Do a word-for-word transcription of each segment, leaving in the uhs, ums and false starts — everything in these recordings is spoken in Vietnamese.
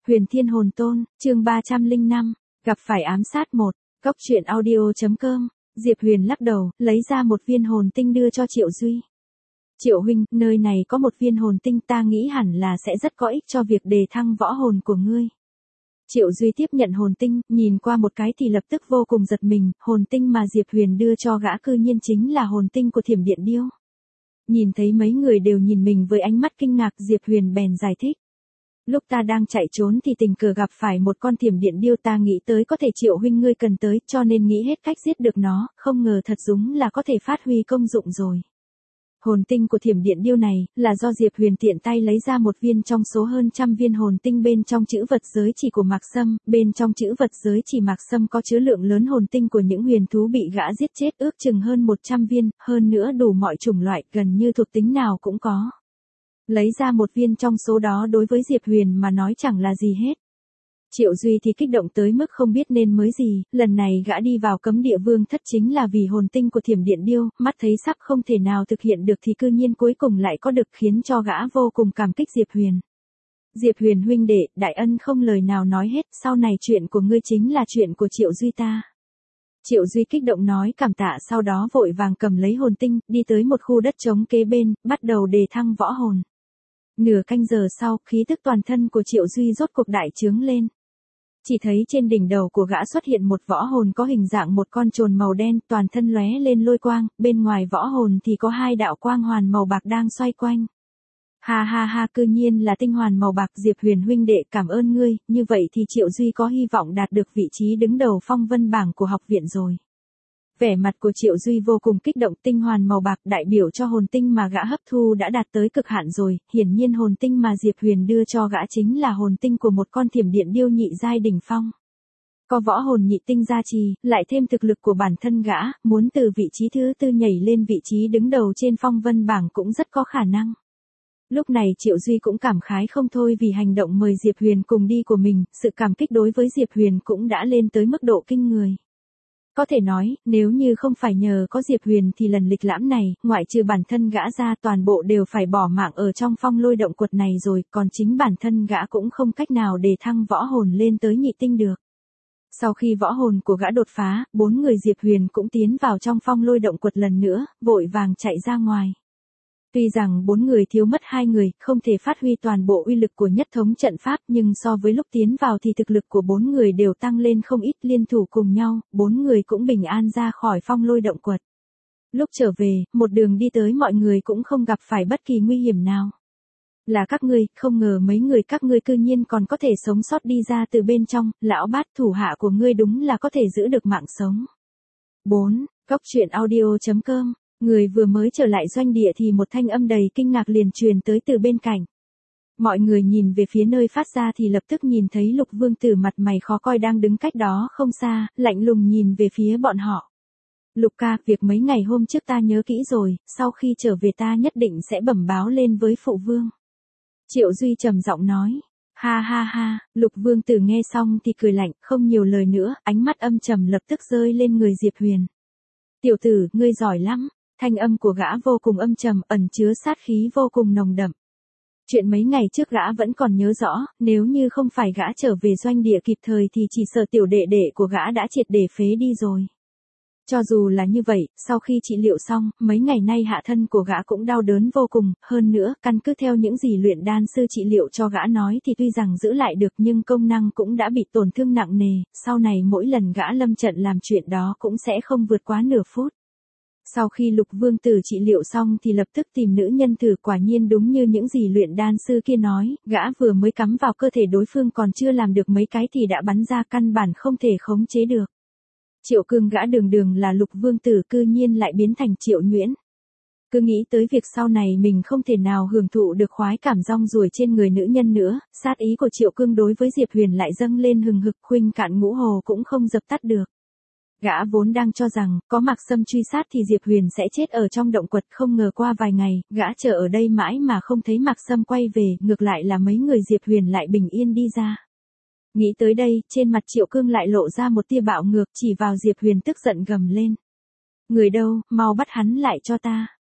Huyền Thiên Hồn Tôn, chương ba trăm lẻ năm, gặp phải ám sát một, Cốc Truyện Audio.com, Diệp Huyền lắc đầu, lấy ra một viên hồn tinh đưa cho Triệu Duy. Triệu huynh, nơi này có một viên hồn tinh, ta nghĩ hẳn là sẽ rất có ích cho việc đề thăng võ hồn của ngươi. Triệu Duy tiếp nhận hồn tinh, nhìn qua một cái thì lập tức vô cùng giật mình, hồn tinh mà Diệp Huyền đưa cho gã cư nhiên chính là hồn tinh của Thiểm Điện Điêu. Nhìn thấy mấy người đều nhìn mình với ánh mắt kinh ngạc, Diệp Huyền bèn giải thích. Lúc ta đang chạy trốn thì tình cờ gặp phải một con Thiểm Điện Điêu, ta nghĩ tới có thể Triệu huynh ngươi cần tới, cho nên nghĩ hết cách giết được nó, không ngờ thật đúng là có thể phát huy công dụng rồi. Hồn tinh của Thiểm Điện Điêu này, là do Diệp Huyền tiện tay lấy ra một viên trong số hơn trăm viên hồn tinh bên trong chữ vật giới chỉ của Mạc Sâm, bên trong chữ vật giới chỉ Mạc Sâm có chứa lượng lớn hồn tinh của những huyền thú bị gã giết chết ước chừng hơn một trăm viên, hơn nữa đủ mọi chủng loại, gần như thuộc tính nào cũng có. Lấy ra một viên trong số đó đối với Diệp Huyền mà nói chẳng là gì hết. Triệu Duy thì kích động tới mức không biết nên mới gì, lần này gã đi vào cấm địa vương thất chính là vì hồn tinh của Thiểm Điện Điêu, mắt thấy sắp không thể nào thực hiện được thì cư nhiên cuối cùng lại có được, khiến cho gã vô cùng cảm kích Diệp Huyền. Diệp Huyền huynh đệ, đại ân không lời nào nói hết, sau này chuyện của ngươi chính là chuyện của Triệu Duy ta. Triệu Duy kích động nói cảm tạ, sau đó vội vàng cầm lấy hồn tinh, đi tới một khu đất trống kế bên, bắt đầu đề thăng võ hồn. Nửa canh giờ sau, khí tức toàn thân của Triệu Duy rốt cuộc đại trướng lên. Chỉ thấy trên đỉnh đầu của gã xuất hiện một võ hồn có hình dạng một con trồn màu đen, toàn thân lóe lên lôi quang, bên ngoài võ hồn thì có hai đạo quang hoàn màu bạc đang xoay quanh. Ha ha ha, cư nhiên là tinh hoàn màu bạc. Diệp Huyền huynh đệ, cảm ơn ngươi, như vậy thì Triệu Duy có hy vọng đạt được vị trí đứng đầu phong vân bảng của học viện rồi. Vẻ mặt của Triệu Duy vô cùng kích động, tinh hoàn màu bạc đại biểu cho hồn tinh mà gã hấp thu đã đạt tới cực hạn rồi, hiển nhiên hồn tinh mà Diệp Huyền đưa cho gã chính là hồn tinh của một con Thiểm Điện Điêu nhị giai đỉnh phong. Có võ hồn nhị tinh gia trì, lại thêm thực lực của bản thân gã, muốn từ vị trí thứ tư nhảy lên vị trí đứng đầu trên phong vân bảng cũng rất có khả năng. Lúc này Triệu Duy cũng cảm khái không thôi vì hành động mời Diệp Huyền cùng đi của mình, sự cảm kích đối với Diệp Huyền cũng đã lên tới mức độ kinh người. Có thể nói, nếu như không phải nhờ có Diệp Huyền thì lần lịch lãm này, ngoại trừ bản thân gã ra toàn bộ đều phải bỏ mạng ở trong phong lôi động quật này rồi, còn chính bản thân gã cũng không cách nào để thăng võ hồn lên tới nhị tinh được. Sau khi võ hồn của gã đột phá, bốn người Diệp Huyền cũng tiến vào trong phong lôi động quật lần nữa, vội vàng chạy ra ngoài. Tuy rằng bốn người thiếu mất hai người, không thể phát huy toàn bộ uy lực của nhất thống trận pháp, nhưng so với lúc tiến vào thì thực lực của bốn người đều tăng lên không ít, liên thủ cùng nhau, bốn người cũng bình an ra khỏi phong lôi động quật. Lúc trở về, một đường đi tới mọi người cũng không gặp phải bất kỳ nguy hiểm nào. Là các ngươi, không ngờ mấy người các ngươi cư nhiên còn có thể sống sót đi ra từ bên trong, lão bát thủ hạ của ngươi đúng là có thể giữ được mạng sống. bốn. Cốc Truyện Audio.com. Người vừa mới trở lại doanh địa thì một thanh âm đầy kinh ngạc liền truyền tới từ bên cạnh. Mọi người nhìn về phía nơi phát ra thì lập tức nhìn thấy Lục Vương Tử mặt mày khó coi đang đứng cách đó không xa, lạnh lùng nhìn về phía bọn họ. Lục ca, việc mấy ngày hôm trước ta nhớ kỹ rồi, sau khi trở về ta nhất định sẽ bẩm báo lên với phụ vương. Triệu Duy trầm giọng nói. Ha ha ha, Lục Vương Tử nghe xong thì cười lạnh, không nhiều lời nữa, ánh mắt âm trầm lập tức rơi lên người Diệp Huyền. Tiểu tử, ngươi giỏi lắm. Thanh âm của gã vô cùng âm trầm, ẩn chứa sát khí vô cùng nồng đậm. Chuyện mấy ngày trước gã vẫn còn nhớ rõ, nếu như không phải gã trở về doanh địa kịp thời thì chỉ sợ tiểu đệ đệ của gã đã triệt để phế đi rồi. Cho dù là như vậy, sau khi trị liệu xong, mấy ngày nay hạ thân của gã cũng đau đớn vô cùng, hơn nữa, căn cứ theo những gì luyện đan sư trị liệu cho gã nói thì tuy rằng giữ lại được nhưng công năng cũng đã bị tổn thương nặng nề, sau này mỗi lần gã lâm trận làm chuyện đó cũng sẽ không vượt quá nửa phút. Sau khi Lục Vương Tử trị liệu xong thì lập tức tìm nữ nhân thử, quả nhiên đúng như những gì luyện đan sư kia nói, gã vừa mới cắm vào cơ thể đối phương còn chưa làm được mấy cái thì đã bắn ra, căn bản không thể khống chế được. Triệu Cương gã đường đường là Lục Vương Tử cư nhiên lại biến thành Triệu Nhuyễn. Cứ nghĩ tới việc sau này mình không thể nào hưởng thụ được khoái cảm rong ruổi trên người nữ nhân nữa, sát ý của Triệu Cương đối với Diệp Huyền lại dâng lên hừng hực, khuynh cạn ngũ hồ cũng không dập tắt được. Gã vốn đang cho rằng, có Mạc Sâm truy sát thì Diệp Huyền sẽ chết ở trong động quật, không ngờ qua vài ngày, gã chờ ở đây mãi mà không thấy Mạc Sâm quay về, ngược lại là mấy người Diệp Huyền lại bình yên đi ra. Nghĩ tới đây, trên mặt Triệu Cương lại lộ ra một tia bạo ngược, chỉ vào Diệp Huyền tức giận gầm lên. Người đâu, mau bắt hắn lại cho ta.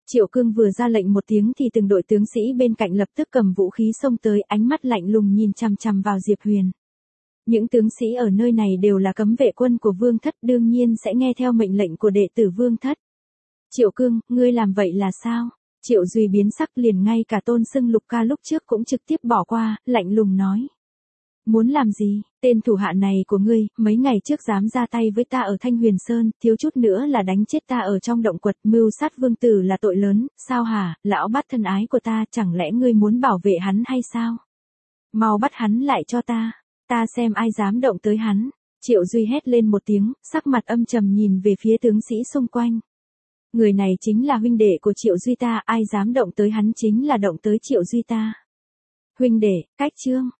Triệu Cương vừa ra lệnh một tiếng thì từng đội tướng sĩ bên cạnh lập tức cầm vũ khí xông tới, ánh mắt lạnh lùng nhìn chằm chằm vào Diệp Huyền. Những tướng sĩ ở nơi này đều là cấm vệ quân của Vương Thất, đương nhiên sẽ nghe theo mệnh lệnh của đệ tử Vương Thất. Triệu Cương, ngươi làm vậy là sao? Triệu Duy biến sắc, liền ngay cả Tôn Sưng Lục Ca lúc trước cũng trực tiếp bỏ qua, lạnh lùng nói. Muốn làm gì, tên thủ hạ này của ngươi, mấy ngày trước dám ra tay với ta ở Thanh Huyền Sơn, thiếu chút nữa là đánh chết ta ở trong động quật, mưu sát vương tử là tội lớn, sao hả, lão bát thân ái của ta, chẳng lẽ ngươi muốn bảo vệ hắn hay sao? Mau bắt hắn lại cho ta, ta xem ai dám động tới hắn. Triệu Duy hét lên một tiếng, sắc mặt âm trầm nhìn về phía tướng sĩ xung quanh. Người này chính là huynh đệ của Triệu Duy ta, ai dám động tới hắn chính là động tới Triệu Duy ta. Huynh đệ, cách chương.